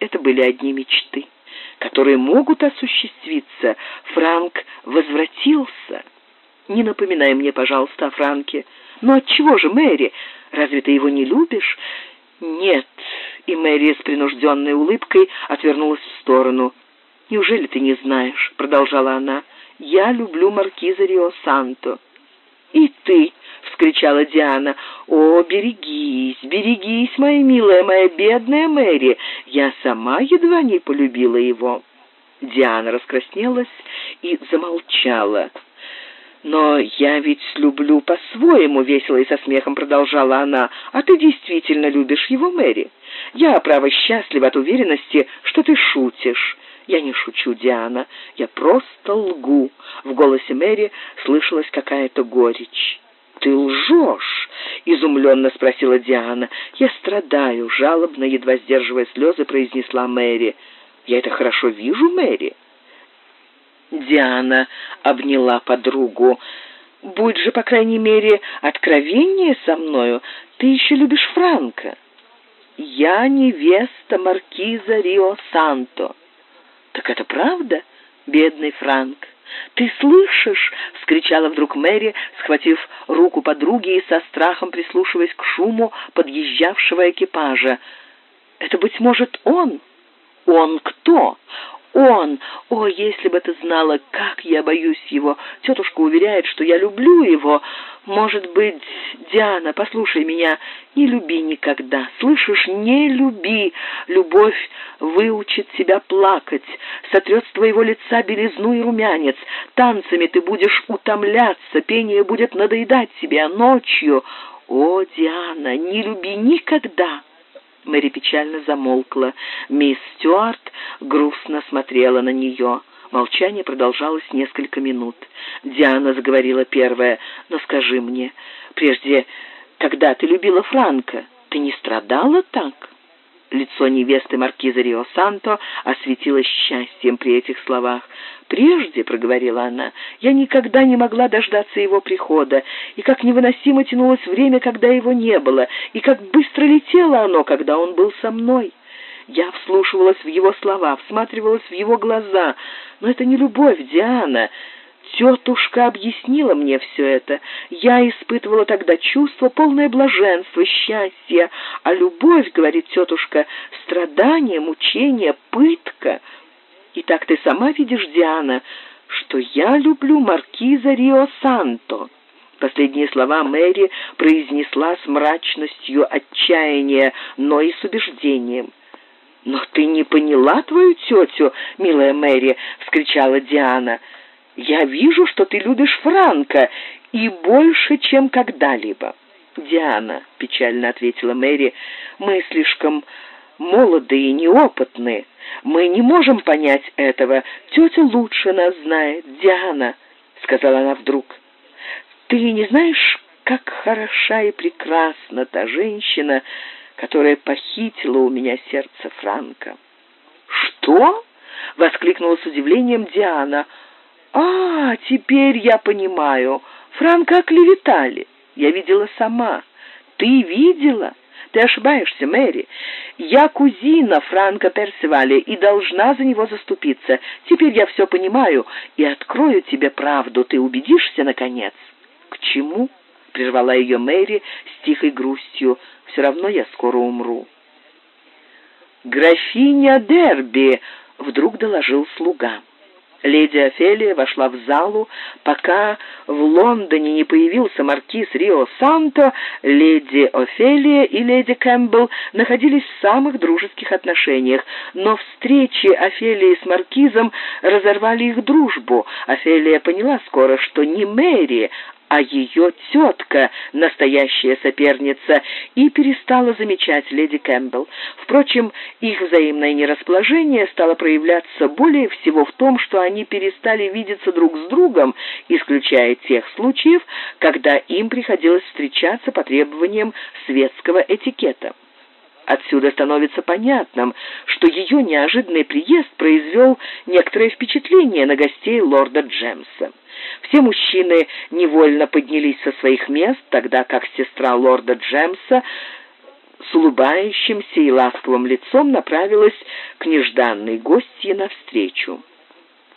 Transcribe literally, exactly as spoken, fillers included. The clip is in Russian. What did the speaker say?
Это были одни мечты, которые могут осуществиться. Франк возвратился. Не напоминай мне, пожалуйста, о Франке. Но отчего же, Мэри? Разве ты его не любишь? Нет. И Мэри с принужденной улыбкой отвернулась в сторону. Неужели ты не знаешь, продолжала она, я люблю маркиза Рио-Санто. И ты, вскричала Диана, о, берегись, берегись, моя милая, моя бедная Мэри, я сама едва не полюбила его. Диана раскраснелась и замолчала. «Но я ведь люблю по-своему», — весело и со смехом продолжала она. «А ты действительно любишь его, Мэри? Я, право, счастлива от уверенности, что ты шутишь». «Я не шучу, Диана, я просто лгу». В голосе Мэри слышалась какая-то горечь. «Ты лжешь?» — изумленно спросила Диана. «Я страдаю», — жалобно, едва сдерживая слезы, произнесла Мэри. «Я это хорошо вижу, Мэри». Диана обняла подругу. «Будь же, по крайней мере, откровеннее со мною. Ты еще любишь Франка». «Я невеста маркиза Рио-Санто». «Так это правда, бедный Франк?» «Ты слышишь?» — вскричала вдруг Мэри, схватив руку подруги и со страхом прислушиваясь к шуму подъезжавшего экипажа. «Это, быть может, он?» «Он кто?» «Он! О, если бы ты знала, как я боюсь его! Тетушка уверяет, что я люблю его. Может быть, Диана, послушай меня, не люби никогда, слышишь, не люби. Любовь выучит тебя плакать, сотрет с твоего лица белизну и румянец. Танцами ты будешь утомляться, пение будет надоедать тебе, а ночью... О, Диана, не люби никогда!» Мэри печально замолкла. Мисс Стюарт грустно смотрела на нее. Молчание продолжалось несколько минут. Диана заговорила первая. «Но скажи мне, прежде, когда ты любила Франка, ты не страдала так?» Лицо невесты маркиза Рио-Санто осветилось счастьем при этих словах. «Прежде, — проговорила она, — я никогда не могла дождаться его прихода, и как невыносимо тянулось время, когда его не было, и как быстро летело оно, когда он был со мной. Я вслушивалась в его слова, всматривалась в его глаза, но это не любовь, Диана. Тетушка объяснила мне все это. Я испытывала тогда чувство, полное блаженства, счастья. А любовь, говорит тетушка, страдание, мучение, пытка. И так ты сама видишь, Диана, что я люблю маркиза Рио-Санто». Последние слова Мэри произнесла с мрачностью отчаяния, но и с убеждением. «Но ты не поняла твою тетю, милая Мэри!» — вскричала Диана. «Я вижу, что ты любишь Франка, и больше, чем когда-либо». «Диана», — печально ответила Мэри, — «мы слишком молоды и неопытны. Мы не можем понять этого. Тетя лучше нас знает. Диана», — сказала она вдруг, — «ты не знаешь, как хороша и прекрасна та женщина, которая похитила у меня сердце Франка». «Что?» — воскликнула с удивлением Диана. «А, теперь я понимаю. Франка оклеветали. Я видела сама». «Ты видела? Ты ошибаешься, Мэри. Я кузина Франка Персиваля и должна за него заступиться. Теперь я все понимаю и открою тебе правду. Ты убедишься, наконец?» «К чему?» — прервала ее Мэри с тихой грустью. «Все равно я скоро умру». «Графиня Дерби!» — вдруг доложил слуга. Леди Офелия вошла в залу. Пока в Лондоне не появился маркиз Рио-Санто, леди Офелия и леди Кэмпбелл находились в самых дружеских отношениях, но встречи Офелии с маркизом разорвали их дружбу. Офелия поняла скоро, что не Мэри, а ее тетка настоящая соперница, и перестала замечать леди Кэмпбелл. Впрочем, их взаимное нерасположение стало проявляться более всего в том, что они перестали видеться друг с другом, исключая тех случаев, когда им приходилось встречаться по требованиям светского этикета. Отсюда становится понятным, что ее неожиданный приезд произвел некоторое впечатление на гостей лорда Джемса. Все мужчины невольно поднялись со своих мест, тогда как сестра лорда Джемса с улыбающимся и ласковым лицом направилась к нежданной гостье навстречу.